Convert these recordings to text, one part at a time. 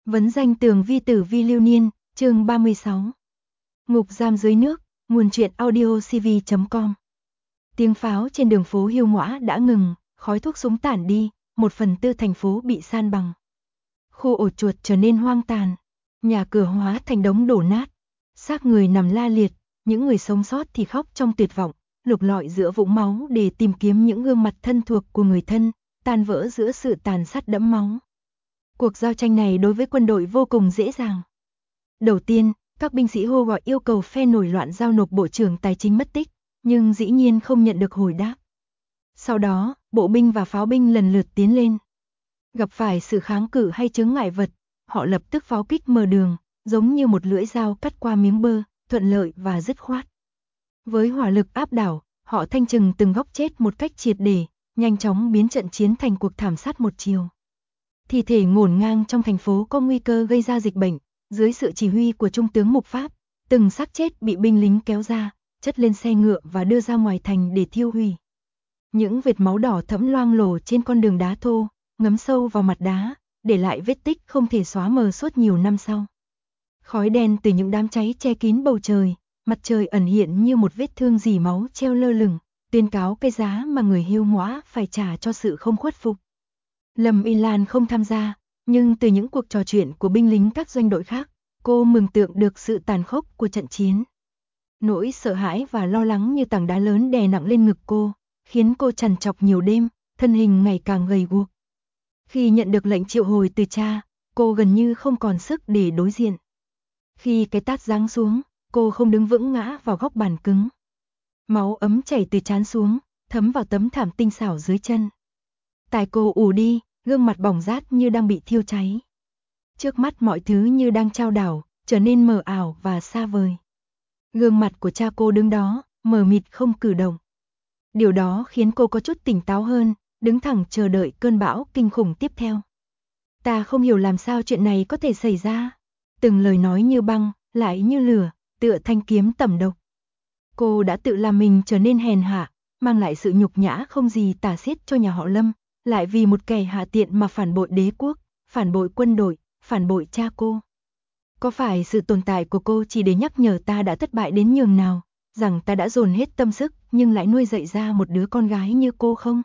Vấn danh tường vi tử vi lưu niên, chương 36. Ngục giam dưới nước, nguồn truyện audio cv.com. Tiếng pháo trên đường phố Hiêu Ngoã đã ngừng, khói thuốc súng tản đi, 1/4 thành phố bị san bằng. Khu ổ chuột trở nên hoang tàn, nhà cửa hóa thành đống đổ nát, xác người nằm la liệt, những người sống sót thì khóc trong tuyệt vọng, lục lọi giữa vũng máu để tìm kiếm những gương mặt thân thuộc của người thân, tan vỡ giữa sự tàn sát đẫm máu. Cuộc giao tranh này đối với quân đội vô cùng dễ dàng. Đầu tiên, các binh sĩ hô gọi yêu cầu phe nổi loạn giao nộp bộ trưởng tài chính mất tích, nhưng dĩ nhiên không nhận được hồi đáp. Sau đó, bộ binh và pháo binh lần lượt tiến lên. Gặp phải sự kháng cự hay chướng ngại vật, họ lập tức pháo kích mở đường, giống như một lưỡi dao cắt qua miếng bơ, thuận lợi và dứt khoát. Với hỏa lực áp đảo, họ thanh trừng từng góc chết một cách triệt để, nhanh chóng biến trận chiến thành cuộc thảm sát một chiều. Thi thể ngổn ngang trong thành phố có nguy cơ gây ra dịch bệnh, dưới sự chỉ huy của Trung tướng Mục Pháp, từng xác chết bị binh lính kéo ra, chất lên xe ngựa và đưa ra ngoài thành để thiêu hủy. Những vệt máu đỏ thẫm loang lổ trên con đường đá thô, ngấm sâu vào mặt đá, để lại vết tích không thể xóa mờ suốt nhiều năm sau. Khói đen từ những đám cháy che kín bầu trời, mặt trời ẩn hiện như một vết thương rỉ máu treo lơ lửng, tuyên cáo cái giá mà người Hiêu Ngoã phải trả cho sự không khuất phục. Lâm Y Lan không tham gia, nhưng từ những cuộc trò chuyện của binh lính các doanh đội khác, cô mường tượng được sự tàn khốc của trận chiến. Nỗi sợ hãi và lo lắng như tảng đá lớn đè nặng lên ngực cô, khiến cô trằn trọc nhiều đêm, thân hình ngày càng gầy guộc. Khi nhận được lệnh triệu hồi từ cha, cô gần như không còn sức để đối diện. Khi cái tát giáng xuống, cô không đứng vững ngã vào góc bàn cứng. Máu ấm chảy từ trán xuống, thấm vào tấm thảm tinh xảo dưới chân. Tai cô ù đi, gương mặt bỏng rát như đang bị thiêu cháy. Trước mắt mọi thứ như đang chao đảo, trở nên mờ ảo và xa vời. Gương mặt của cha cô đứng đó, mờ mịt không cử động. Điều đó khiến cô có chút tỉnh táo hơn, đứng thẳng chờ đợi cơn bão kinh khủng tiếp theo. Ta không hiểu làm sao chuyện này có thể xảy ra. Từng lời nói như băng, lại như lửa, tựa thanh kiếm tẩm độc. Cô đã tự làm mình trở nên hèn hạ, mang lại sự nhục nhã không gì tả xiết cho nhà họ Lâm, lại vì một kẻ hạ tiện mà phản bội đế quốc, phản bội quân đội, phản bội cha cô. Có phải sự tồn tại của cô chỉ để nhắc nhở ta đã thất bại đến nhường nào, rằng ta đã dồn hết tâm sức nhưng lại nuôi dạy ra một đứa con gái như cô không?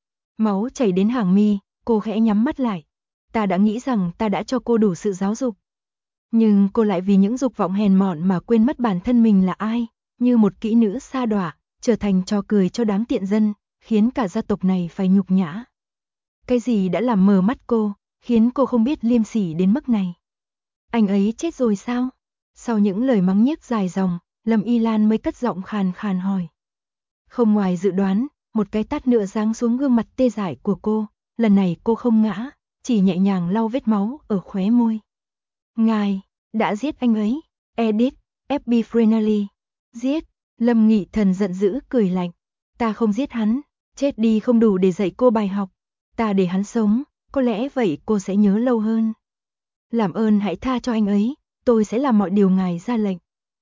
Máu chảy đến hàng mi, cô khẽ nhắm mắt lại. Ta đã nghĩ rằng ta đã cho cô đủ sự giáo dục. Nhưng cô lại vì những dục vọng hèn mọn mà quên mất bản thân mình là ai, như một kỹ nữ sa đọa, trở thành trò cười cho đám tiện dân, khiến cả gia tộc này phải nhục nhã. Cái gì đã làm mờ mắt cô, khiến cô không biết liêm sỉ đến mức này? Anh ấy chết rồi sao? Sau những lời mắng nhiếc dài dòng, Lâm Y Lan mới cất giọng khàn khàn hỏi. Không ngoài dự đoán, một cái tát nữa giáng xuống gương mặt tê dại của cô, lần này cô không ngã, chỉ nhẹ nhàng lau vết máu ở khóe môi. Ngài, đã giết anh ấy, Edith, F.B. Frenally. Giết, Lâm Nghị Thần giận dữ cười lạnh. Ta không giết hắn, chết đi không đủ để dạy cô bài học. Ta để hắn sống, có lẽ vậy cô sẽ nhớ lâu hơn. Làm ơn hãy tha cho anh ấy, tôi sẽ làm mọi điều ngài ra lệnh.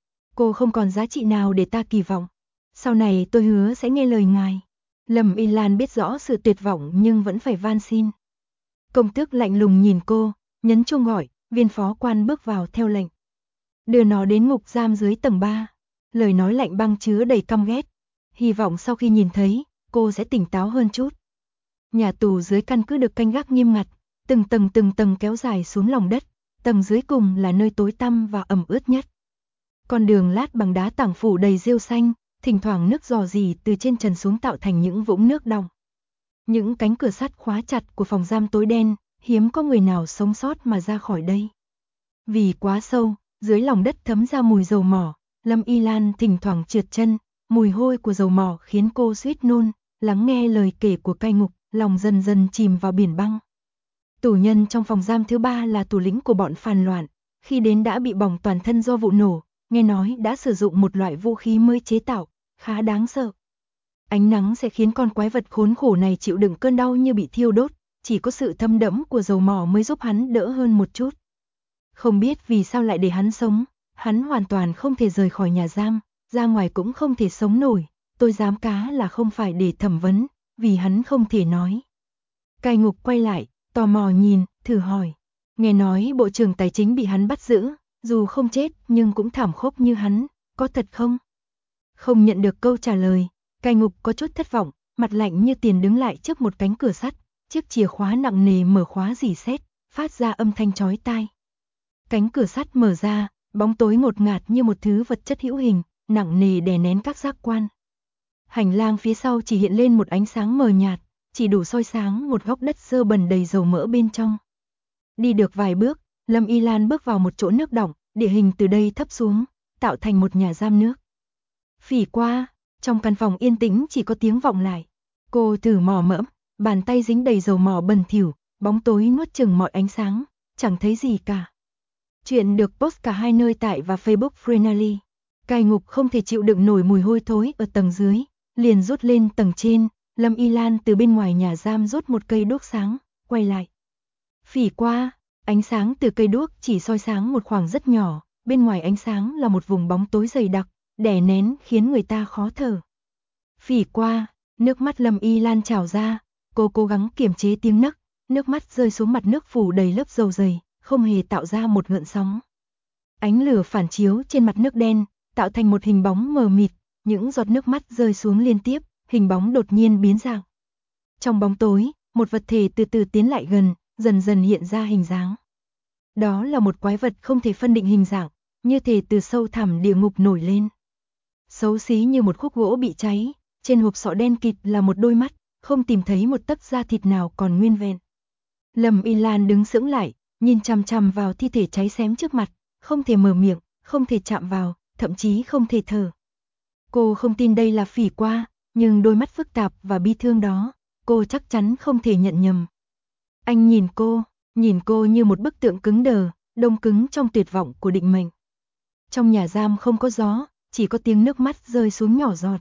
Cô không còn giá trị nào để ta kỳ vọng. Sau này tôi hứa sẽ nghe lời ngài. Lâm Y Lan biết rõ sự tuyệt vọng nhưng vẫn phải van xin. Công tước lạnh lùng nhìn cô, nhấn chuông gọi, viên phó quan bước vào theo lệnh. Đưa nó đến ngục giam dưới tầng 3. Lời nói lạnh băng chứa đầy căm ghét. Hy vọng sau khi nhìn thấy, cô sẽ tỉnh táo hơn chút. Nhà tù dưới căn cứ được canh gác nghiêm ngặt, từng tầng kéo dài xuống lòng đất, tầng dưới cùng là nơi tối tăm và ẩm ướt nhất. Con đường lát bằng đá tảng phủ đầy rêu xanh, thỉnh thoảng nước rò rỉ từ trên trần xuống tạo thành những vũng nước đọng. Những cánh cửa sắt khóa chặt của phòng giam tối đen, hiếm có người nào sống sót mà ra khỏi đây. Vì quá sâu, dưới lòng đất thấm ra mùi dầu mỏ, Lâm Y Lan thỉnh thoảng trượt chân, mùi hôi của dầu mỏ khiến cô suýt nôn, lắng nghe lời kể của cai ngục, lòng dần dần chìm vào biển băng. Tù nhân trong phòng giam thứ 3 là thủ lĩnh của bọn phản loạn, khi đến đã bị bỏng toàn thân do vụ nổ, nghe nói đã sử dụng một loại vũ khí mới chế tạo, khá đáng sợ. Ánh nắng sẽ khiến con quái vật khốn khổ này chịu đựng cơn đau như bị thiêu đốt, chỉ có sự thấm đẫm của dầu mỏ mới giúp hắn đỡ hơn một chút. Không biết vì sao lại để hắn sống, hắn hoàn toàn không thể rời khỏi nhà giam, ra ngoài cũng không thể sống nổi, tôi dám cá là không phải để thẩm vấn, vì hắn không thể nói. Cai ngục quay lại, tò mò nhìn, thử hỏi. Nghe nói Bộ trưởng Tài chính bị hắn bắt giữ, dù không chết nhưng cũng thảm khốc như hắn, có thật không? Không nhận được câu trả lời, Cai Ngục có chút thất vọng, mặt lạnh như tiền đứng lại trước một cánh cửa sắt, chiếc chìa khóa nặng nề mở khóa rỉ sét, phát ra âm thanh chói tai. Cánh cửa sắt mở ra, bóng tối ngột ngạt như một thứ vật chất hữu hình, nặng nề đè nén các giác quan. Hành lang phía sau chỉ hiện lên một ánh sáng mờ nhạt, chỉ đủ soi sáng một góc đất dơ bẩn đầy dầu mỡ bên trong. Đi được vài bước, Lâm Y Lan bước vào một chỗ nước đọng, địa hình từ đây thấp xuống, tạo thành một nhà giam nước. Phỉ qua, trong căn phòng yên tĩnh chỉ có tiếng vọng lại. Cô thử mò mẫm, bàn tay dính đầy dầu mỏ bẩn thỉu, bóng tối nuốt chửng mọi ánh sáng, chẳng thấy gì cả. Chuyện được post cả hai nơi tại và Facebook Freenally. Cai Ngục không thể chịu đựng nổi mùi hôi thối ở tầng dưới, liền rút lên tầng trên. Lâm Y Lan từ bên ngoài nhà giam rút một cây đuốc sáng, quay lại. Phỉ qua, ánh sáng từ cây đuốc chỉ soi sáng một khoảng rất nhỏ, bên ngoài ánh sáng là một vùng bóng tối dày đặc, đè nén khiến người ta khó thở. Phỉ qua, nước mắt Lâm Y Lan trào ra, cô cố gắng kiềm chế tiếng nấc, nước mắt rơi xuống mặt nước phủ đầy lớp dầu dày, không hề tạo ra một gợn sóng. Ánh lửa phản chiếu trên mặt nước đen, tạo thành một hình bóng mờ mịt, những giọt nước mắt rơi xuống liên tiếp, hình bóng đột nhiên biến dạng. Trong bóng tối, một vật thể từ từ tiến lại gần, dần dần hiện ra hình dáng. Đó là một quái vật không thể phân định hình dạng, như thể từ sâu thẳm địa ngục nổi lên. Xấu xí như một khúc gỗ bị cháy, trên hộp sọ đen kịt là một đôi mắt, không tìm thấy một tấc da thịt nào còn nguyên vẹn. Lâm Y Lan đứng sững lại, nhìn chằm chằm vào thi thể cháy xém trước mặt, không thể mở miệng, không thể chạm vào, thậm chí không thể thở. Cô không tin đây là Phỉ qua, nhưng đôi mắt phức tạp và bi thương đó, cô chắc chắn không thể nhận nhầm. Anh nhìn cô như một bức tượng cứng đờ, đông cứng trong tuyệt vọng của định mệnh. Trong nhà giam không có gió, chỉ có tiếng nước mắt rơi xuống nhỏ giọt.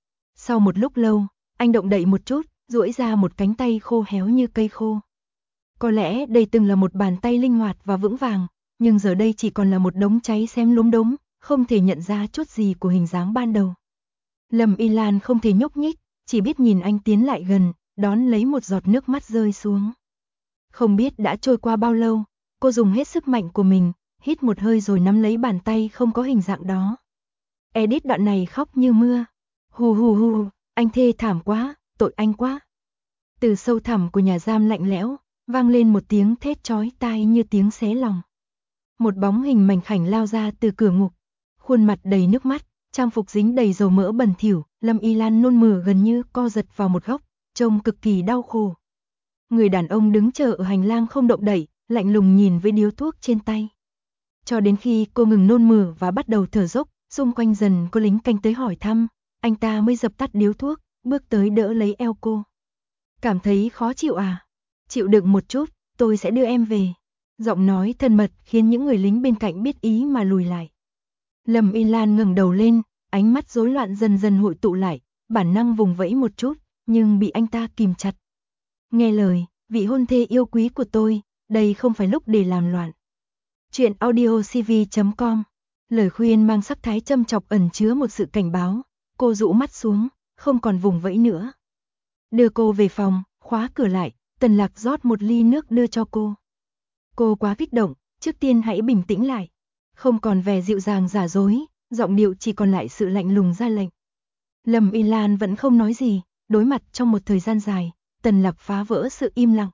Sau một lúc lâu, anh động đậy một chút, duỗi ra một cánh tay khô héo như cây khô. Có lẽ đây từng là một bàn tay linh hoạt và vững vàng, nhưng giờ đây chỉ còn là một đống cháy xém lúm đống, không thể nhận ra chút gì của hình dáng ban đầu. Lâm Y Lan không thể nhúc nhích, chỉ biết nhìn anh tiến lại gần, đón lấy một giọt nước mắt rơi xuống. Không biết đã trôi qua bao lâu, cô dùng hết sức mạnh của mình, hít một hơi rồi nắm lấy bàn tay không có hình dạng đó. Edit đoạn này khóc như mưa. Hù hù hù, anh thê thảm quá, tội anh quá. Từ sâu thẳm của nhà giam lạnh lẽo, vang lên một tiếng thét chói tai như tiếng xé lòng. Một bóng hình mảnh khảnh lao ra từ cửa ngục, khuôn mặt đầy nước mắt, trang phục dính đầy dầu mỡ bẩn thỉu, Lâm Y Lan nôn mửa gần như co giật vào một góc, trông cực kỳ đau khổ. Người đàn ông đứng chờ ở hành lang không động đậy, lạnh lùng nhìn với điếu thuốc trên tay. Cho đến khi cô ngừng nôn mửa và bắt đầu thở dốc, xung quanh dần có lính canh tới hỏi thăm, anh ta mới dập tắt điếu thuốc, bước tới đỡ lấy eo cô. Cảm thấy khó chịu à? Chịu đựng một chút, tôi sẽ đưa em về. Giọng nói thân mật khiến những người lính bên cạnh biết ý mà lùi lại. Lâm Y Lan ngẩng đầu lên, ánh mắt rối loạn dần dần hội tụ lại, bản năng vùng vẫy một chút, nhưng bị anh ta kìm chặt. Nghe lời, vị hôn thê yêu quý của tôi, đây không phải lúc để làm loạn. Chuyện audiocv.com. Lời khuyên mang sắc thái châm chọc ẩn chứa một sự cảnh báo, cô rũ mắt xuống, không còn vùng vẫy nữa. Đưa cô về phòng, khóa cửa lại, Tần Lạc rót một ly nước đưa cho cô. Cô quá kích động, trước tiên hãy bình tĩnh lại. Không còn vẻ dịu dàng giả dối, giọng điệu chỉ còn lại sự lạnh lùng ra lệnh. Lâm Y Lan vẫn không nói gì, đối mặt trong một thời gian dài, Tần Lạc phá vỡ sự im lặng.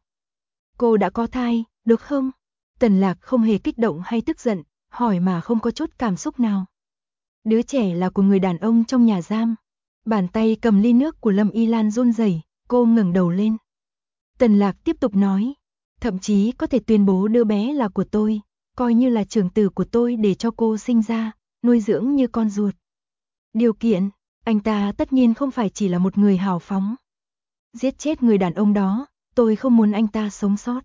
Cô đã có thai, được không? Tần Lạc không hề kích động hay tức giận, hỏi mà không có chút cảm xúc nào. Đứa trẻ là của người đàn ông trong nhà giam. Bàn tay cầm ly nước của Lâm Y Lan run rẩy, cô ngẩng đầu lên. Tần Lạc tiếp tục nói, thậm chí có thể tuyên bố đứa bé là của tôi, coi như là trưởng tử của tôi để cho cô sinh ra, nuôi dưỡng như con ruột. Điều kiện, anh ta tất nhiên không phải chỉ là một người hào phóng. Giết chết người đàn ông đó, tôi không muốn anh ta sống sót.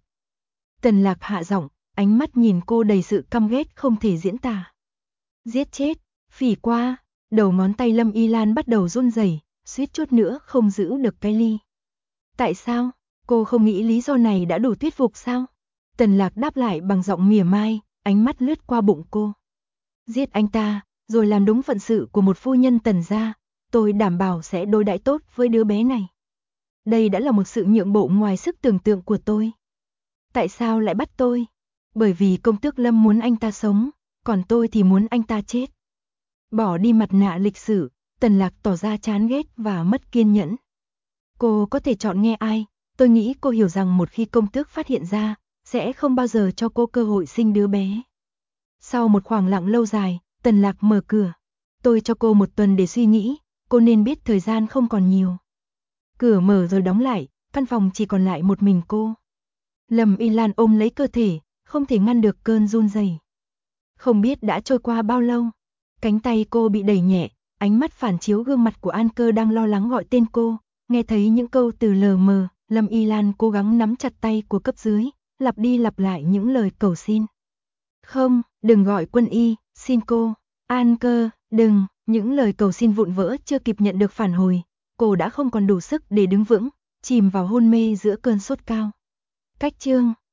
Tần Lạc hạ giọng, ánh mắt nhìn cô đầy sự căm ghét không thể diễn tả. Giết chết, Phỉ qua, đầu ngón tay Lâm Y Lan bắt đầu run rẩy, suýt chút nữa không giữ được cái ly. Tại sao? Cô không nghĩ lý do này đã đủ thuyết phục sao? Tần Lạc đáp lại bằng giọng mỉa mai, ánh mắt lướt qua bụng cô. Giết anh ta, rồi làm đúng phận sự của một phu nhân Tần gia, tôi đảm bảo sẽ đối đãi tốt với đứa bé này. Đây đã là một sự nhượng bộ ngoài sức tưởng tượng của tôi. Tại sao lại bắt tôi? Bởi vì công tước Lâm muốn anh ta sống, còn tôi thì muốn anh ta chết. Bỏ đi mặt nạ lịch sử, Tần Lạc tỏ ra chán ghét và mất kiên nhẫn. Cô có thể chọn nghe ai, tôi nghĩ cô hiểu rằng một khi công tước phát hiện ra, sẽ không bao giờ cho cô cơ hội sinh đứa bé. Sau một khoảng lặng lâu dài, Tần Lạc mở cửa. Tôi cho cô 1 tuần để suy nghĩ, cô nên biết thời gian không còn nhiều. Cửa mở rồi đóng lại, căn phòng chỉ còn lại một mình cô. Lâm Y Lan ôm lấy cơ thể, không thể ngăn được cơn run rẩy. Không biết đã trôi qua bao lâu, cánh tay cô bị đẩy nhẹ, ánh mắt phản chiếu gương mặt của An Cơ đang lo lắng gọi tên cô, nghe thấy những câu từ lờ mờ, Lâm Y Lan cố gắng nắm chặt tay của cấp dưới, lặp đi lặp lại những lời cầu xin. Không, đừng gọi quân y, xin cô, An Cơ, đừng, những lời cầu xin vụn vỡ chưa kịp nhận được phản hồi, cô đã không còn đủ sức để đứng vững, chìm vào hôn mê giữa cơn sốt cao. Cách chương